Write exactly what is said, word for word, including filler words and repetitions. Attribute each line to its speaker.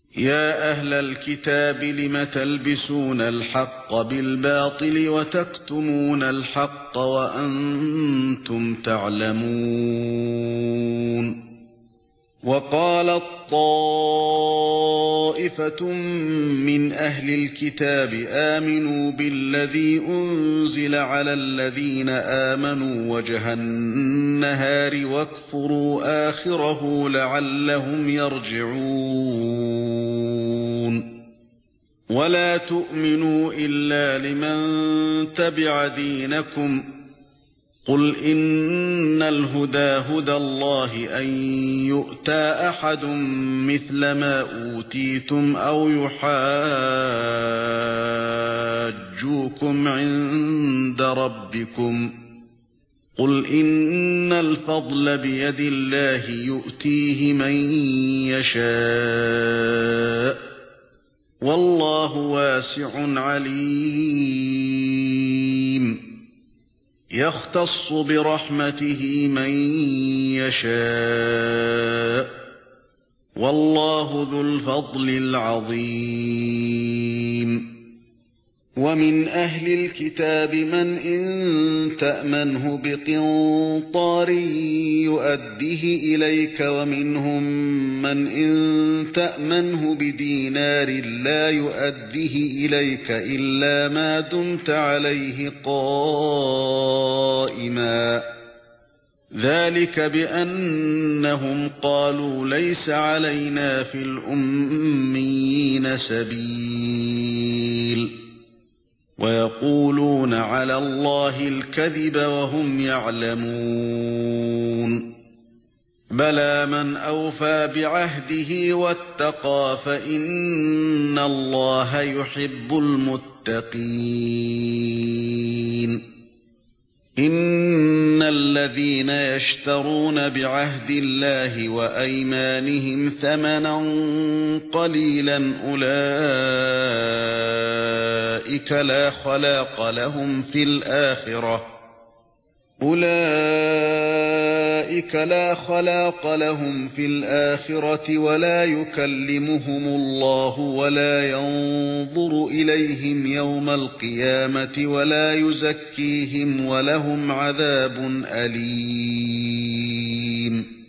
Speaker 1: يا أهل الكتاب لم تلبسون الحق بالباطل وتكتمون الحق وأنتم تعلمون وقالت طائفة من أهل الكتاب آمنوا بالذي أنزل على الذين آمنوا وجه النهار واكفروا آخره لعلهم يرجعون ولا تؤمنوا إلا لمن تبع دينكم قل إن الهدى هدى الله أن يؤتى أحد مثل ما أوتيتم أو يحاجوكم عند ربكم قل إن الفضل بيد الله يؤتيه من يشاء والله واسع عليم يختص برحمته من يشاء والله ذو الفضل العظيم ومن أهل الكتاب من إن تأمنه بقنطار يؤده إليك ومنهم من إن تأمنه بدينار لا يؤده إليك إلا ما دمت عليه قائما ذلك بأنهم قالوا ليس علينا في الأميين سبيل ويقولون على الله الكذب وهم يعلمون بلى من أوفى بعهده واتقى فإن الله يحب المتقين إن الذين يشترون بعهد الله وأيمانهم ثمنا قليلا أولئك لا خلاق لهم في الآخرة أولئك لا خلاق لهم في الآخرة ولا يكلمهم الله ولا ينظر إليهم يوم القيامة ولا يزكيهم ولهم عذاب أليم